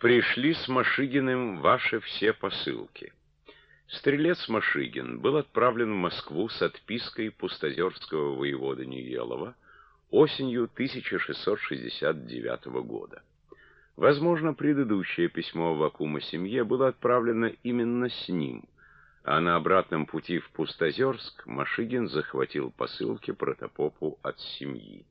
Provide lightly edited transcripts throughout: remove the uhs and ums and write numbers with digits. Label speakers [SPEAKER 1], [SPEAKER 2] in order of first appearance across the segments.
[SPEAKER 1] Пришли с Машигиным ваши все посылки. Стрелец Машигин был отправлен в Москву с отпиской пустозерского воевода Неелова осенью 1669 года. Возможно, предыдущее письмо Аввакума семье было отправлено именно с ним, а на обратном пути в Пустозерск Машигин захватил посылки протопопу от семьи.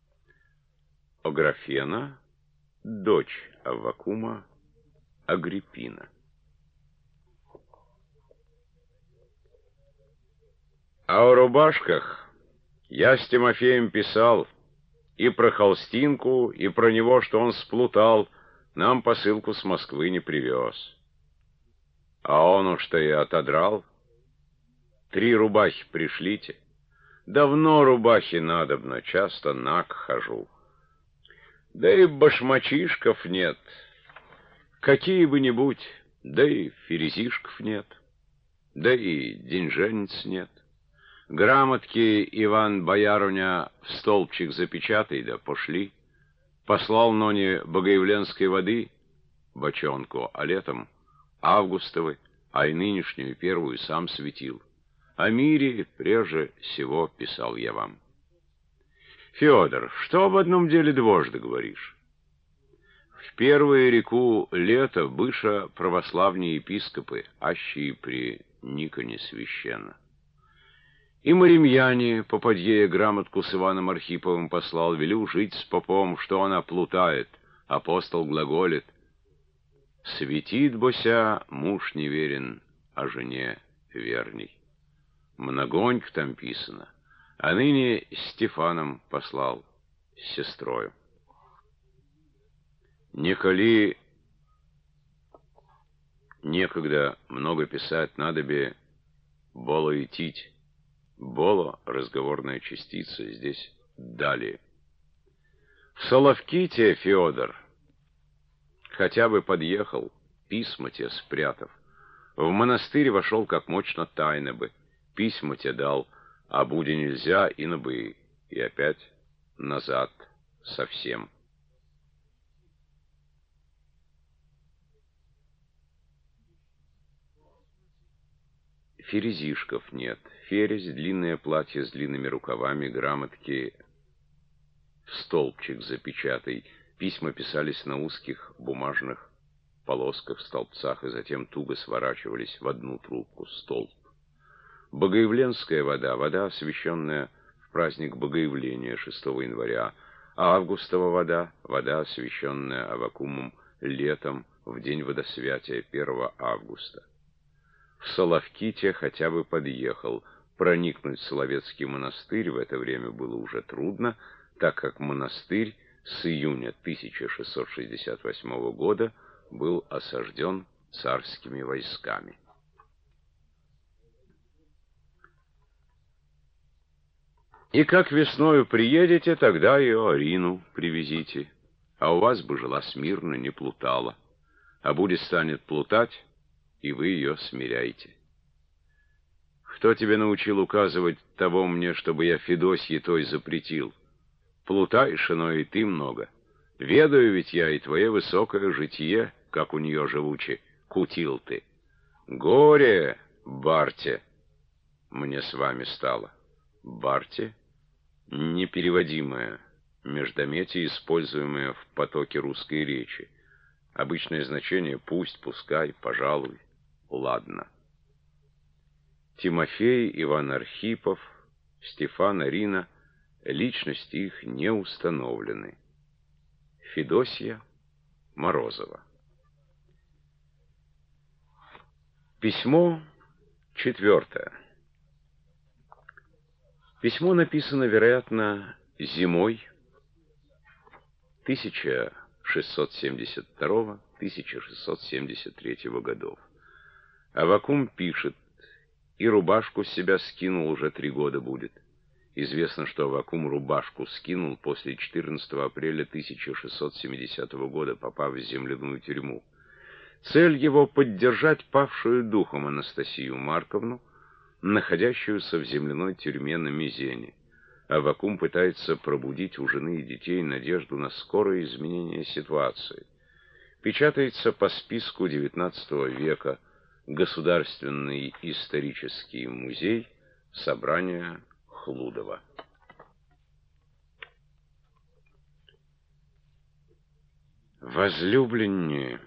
[SPEAKER 1] Аграфена, дочь Аввакума, Агриппина. А о рубашках я с Тимофеем писал и про холстинку, и про него, что он сплутал, нам посылку с Москвы не привез. А он уж-то и отодрал. 3 рубахи пришлите. Давно рубахи надобно, часто наг хожу. Да и башмачишков нет. Какие-бы-нибудь, да и ферезишков нет, да и деньженец нет. Грамотки Иван Бояруня в столбчик запечатай, да пошли. Послал Ноне богоявленской воды, бочонку, а летом августовой, а и нынешнюю первую сам светил. О мире прежде всего писал я вам. Федор, что об одном деле дважды говоришь? В первую реку лето быша православные епископы, аще и при Никоне священно. И маримьяне, попадье грамотку с Иваном Архиповым послал, велю жить с попом, что она плутает, апостол глаголит. Светит бося муж неверен, а жене верней. Многонько там писано, а ныне Стефаном послал с сестрою. Неколи некогда много писать, надобе боло идтить. Боло — разговорная частица, здесь далее. В Соловки-те, Федор, хотя бы подъехал, письма те спрятав. В монастырь вошел как мощно тайно бы, письма те дал, а буде нельзя, ино бы и опять назад совсем. Ферезишков нет. Ферезь — длинное платье с длинными рукавами, грамотки в столбчик запечатай. Письма писались на узких бумажных полосках, столбцах, и затем туго сворачивались в одну трубку, столб. Богоявленская вода, вода, освященная в праздник Богоявления 6 января, а августова вода, вода, освященная Аввакумом летом в день водосвятия 1 августа. В Соловки-те хотя бы подъехал. Проникнуть в Соловецкий монастырь в это время было уже трудно, так как монастырь с июня 1668 года был осажден царскими войсками. И как весною приедете, тогда и Арину привезите, а у вас бы жила смирно, не плутала, а будет станет плутать, и вы ее смиряйте. Кто тебе научил указывать того мне, чтобы я Федосье той запретил? Плутаешь, ино и ты много. Ведаю ведь я и твое высокое житие, как у нее живучи, кутил ты. Горе, Барте, мне с вами стало. Барте — непереводимое междометие, используемое в потоке русской речи. Обычное значение — пусть, пускай, пожалуй, ладно. Тимофей, Иван Архипов, Стефан, Арина — личности их не установлены. Федосья Морозова. Письмо 4. Письмо написано, вероятно, зимой 1672-1673 годов. Аввакум пишет: и рубашку с себя скинул, уже 3 года будет. Известно, что Аввакум рубашку скинул после 14 апреля 1670 года, попав в земляную тюрьму. Цель его — поддержать павшую духом Анастасию Марковну, находящуюся в земляной тюрьме на Мезене. Аввакум пытается пробудить у жены и детей надежду на скорое изменение ситуации. печатается по списку XIX века Государственный исторический музей, собрание Хлудова. Возлюбленні,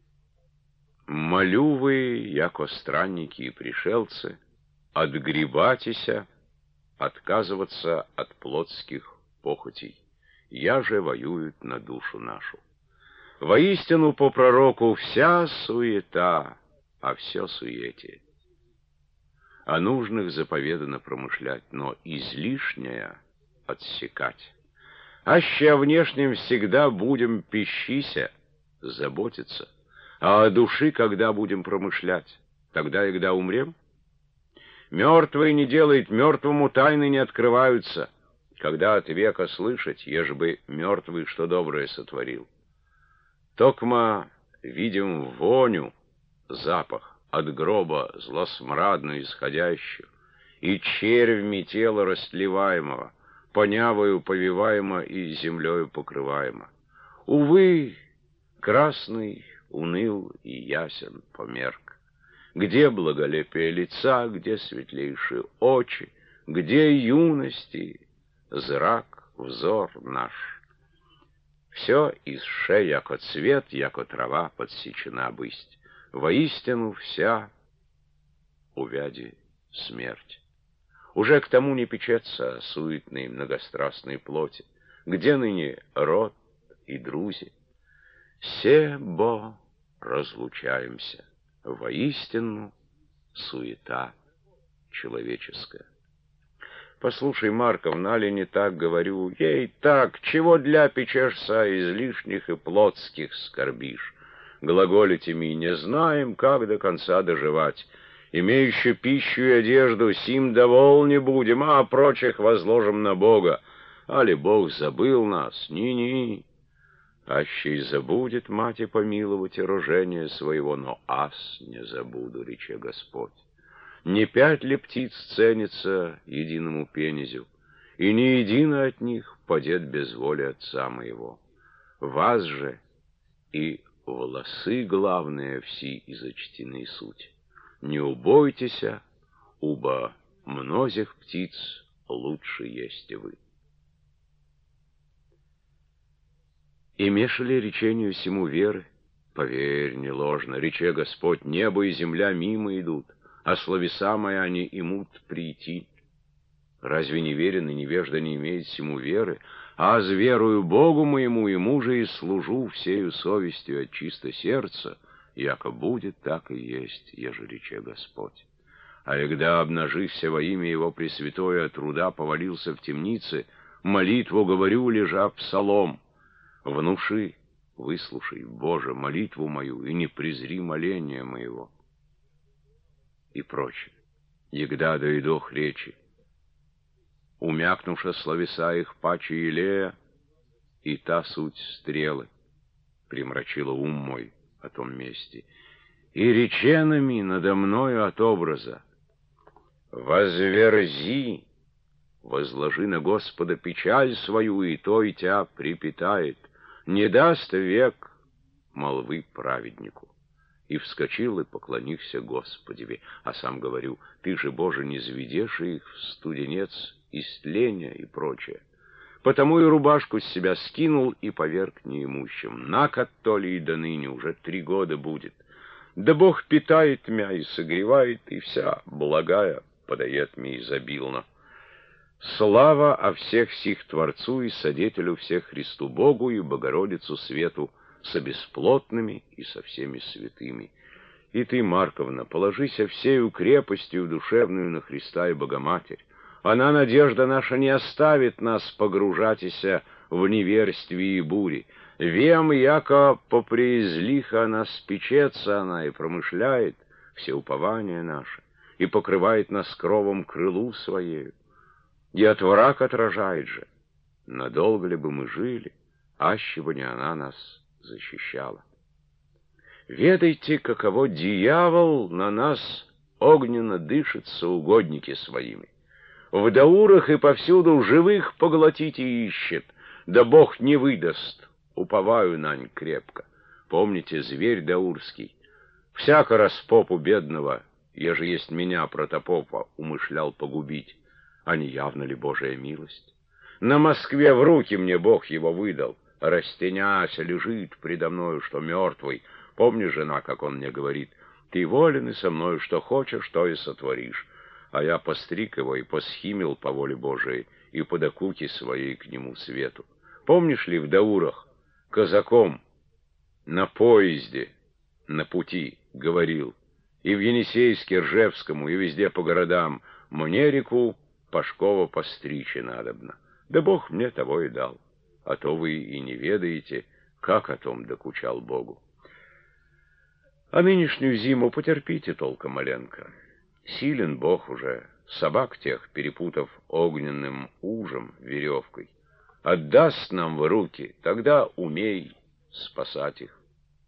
[SPEAKER 1] молю вы, яко странники и пришельцы, отгребатися, отказываться от плотских похотей, я же воюют на душу нашу. Воистину по пророку вся суета, а все суете. О нужных заповедано промышлять, но излишнее отсекать. Аще о внешнем всегда будем пищися, заботиться, а о души когда будем промышлять, тогда и когда умрем? Мертвый не делает, мертвому тайны не открываются, когда от века слышать, ежели мертвый что доброе сотворил. Токма видим воню, запах от гроба злосмрадно исходящую, и червьми тела растлеваемого, понявою повиваемо и землею покрываемо. Увы, красный, уныл и ясен померк. Где благолепие лица, где светлейшие очи, где юности зрак, взор наш? Все исше, яко цвет, яко трава подсечена бысть. Воистину вся увяди смерть. Уже к тому не печется суетной многострастной плоти, где ныне род и друзи. Себо разлучаемся, воистину суета человеческая. Послушай, Марков, нали не так говорю? Ей так, чего для печешься, излишних и плотских скорбишь? Глаголите ми, не знаем, как до конца доживать. Имеющие пищу и одежду, сим довольны будем, а прочих возложим на Бога. Али Бог забыл нас? Ни-ни. Аще и забудет мать и помиловать и рожение своего, но ас не забуду, рече Господь. Не 5 ли птиц ценится единому пенезю, и ни едино от них падет без воли Отца моего. Вас же и волосы главные все изочтены суть. Не убойтеся, убо мнозих птиц лучше есть вы. Имеша ли речению сему веры? Поверь, не ложно, рече Господь, небо и земля мимо идут, а словеса мои они имут прийти. Разве неверен и невежда не имеет сему веры? А с верою Богу моему, ему же и служу всею совестью от чисто сердца, яко будет, так и есть, еже рече Господь. А когда, обнажився во имя Его Пресвятое, от труда повалился в темнице, молитву говорю, лежа псалом. Внуши, выслушай, Боже, молитву мою, и не презри моления моего. И прочее. Егда доидох речи. Умякнувши словеса их паче Илея, и та суть стрелы примрачила ум мой о том месте. И реченами надо мною от образа: возверзи, возложи на Господа печаль свою, и то и тя припитает, не даст век молвы праведнику. И вскочил, и поклонился Господеве, а сам говорю: ты же, Боже, не заведешь их в студенец истления и прочее. Потому и рубашку с себя скинул и поверг неимущим. Накат то ли и до ныне, уже 3 года будет. Да Бог питает мя и согревает, и вся благая подает мне изобильно. Слава о всех сих Творцу и Содетелю всех Христу Богу и Богородицу Свету со бесплотными и со всеми святыми. И ты, Марковна, положися всею крепостью душевную на Христа и Богоматерь. Она, надежда наша, не оставит нас погружатися в неверствие и бури. Вем, яко попреизлиха она спечется, она и промышляет все упования наши, и покрывает нас кровом крылу своею. И от враг отражает же. Надолго ли бы мы жили, аще бы не она нас защищала. Ведайте, каково дьявол на нас огненно дышится угодники своими. В даурах и повсюду живых поглотить и ищет, да Бог не выдаст, уповаю нань крепко. Помните, зверь даурский, всяко распопу бедного, еже есть меня, протопопа, умышлял погубить, а не явно ли Божия милость? На Москве в руки мне Бог его выдал, растеняся лежит предо мною, что мертвый. Помни, жена, как он мне говорит, ты волен и со мною, что хочешь, то и сотворишь. А я постриг его и посхимил по воле Божией, и по докуке своей к нему свету. Помнишь ли в Даурах казаком на поезде, на пути говорил, и в Енисейске, Ржевскому, и везде по городам, мне реку Пашкова постричь надобно. Да Бог мне того и дал, а то вы и не ведаете, как о том докучал Богу. А нынешнюю зиму потерпите толком маленько. Силен Бог уже, собак тех, перепутав огненным ужем, веревкой, отдаст нам в руки, тогда умей спасать их.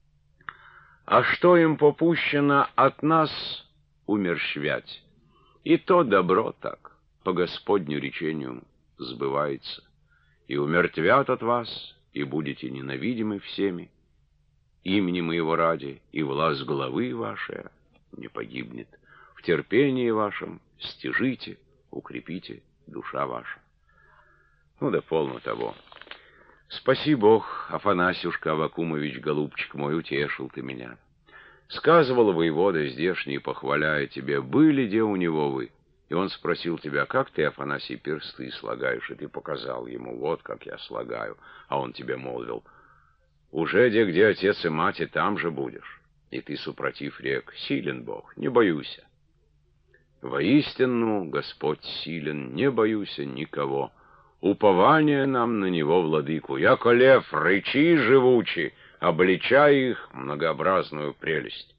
[SPEAKER 1] А что им попущено от нас умерщвять? И то добро так, по Господню речению, сбывается. И умертвят от вас, и будете ненавидимы всеми, имени моего ради, и власть главы вашей не погибнет. В терпении вашем стяжите, укрепите душа ваша. Ну да полно того. Спаси Бог, Афанасюшка Аввакумович, голубчик мой, утешил ты меня. Сказывал воевода здешний, похваляя тебе, были где у него вы. И он спросил тебя, как ты, Афанасий, персты слагаешь, и ты показал ему, вот как я слагаю. А он тебе молвил, уже где отец и мать, и там же будешь. И ты, супротив рек, силен Бог, не боюся. Воистину, Господь силен, не боюся никого. Упование нам на него, владыку, яко лев, рычи живучи, обличай их многообразную прелесть.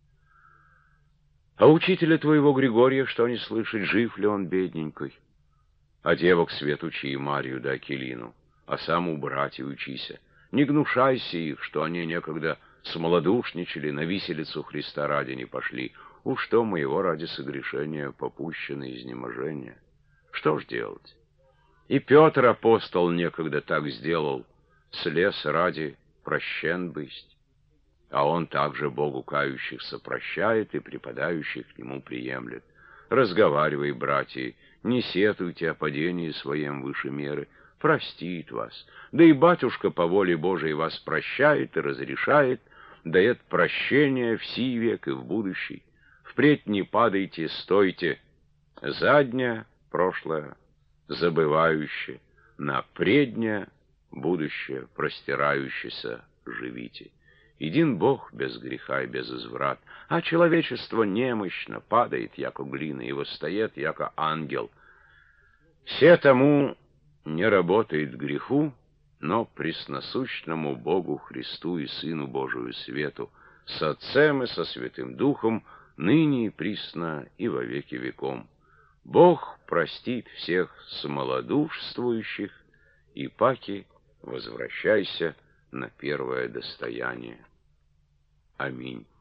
[SPEAKER 1] А учителя твоего Григория, что не слышать, жив ли он, бедненький? А девок свет учи, Марию да Акелину, а сам у братьев учися. Не гнушайся их, что они некогда смолодушничали, на виселицу Христа ради не пошли. Уж что моего ради согрешения попущено изнеможение. Что ж делать? И Петр апостол некогда так сделал, слез ради прощен бысть. А он также Богу кающихся прощает и припадающих к нему приемлет. Разговаривай, братья, не сетуйте о падении своем выше меры, простит вас. Да и батюшка по воле Божией вас прощает и разрешает, дает прощение в сей век и в будущий. Впредь не падайте, стойте, заднее, прошлое, забывающее, на преднее, будущее, простирающееся, живите. Един Бог без греха и без изврат, а человечество немощно падает, яко глина, и восстает, яко ангел. Все тому не работает греху, но пресносущному Богу Христу и Сыну Божию Свету, с Отцем и со Святым Духом, ныне и присно и во веки веком. Бог простит всех смолодушствующих, и паки возвращайся на первое достояние. Аминь.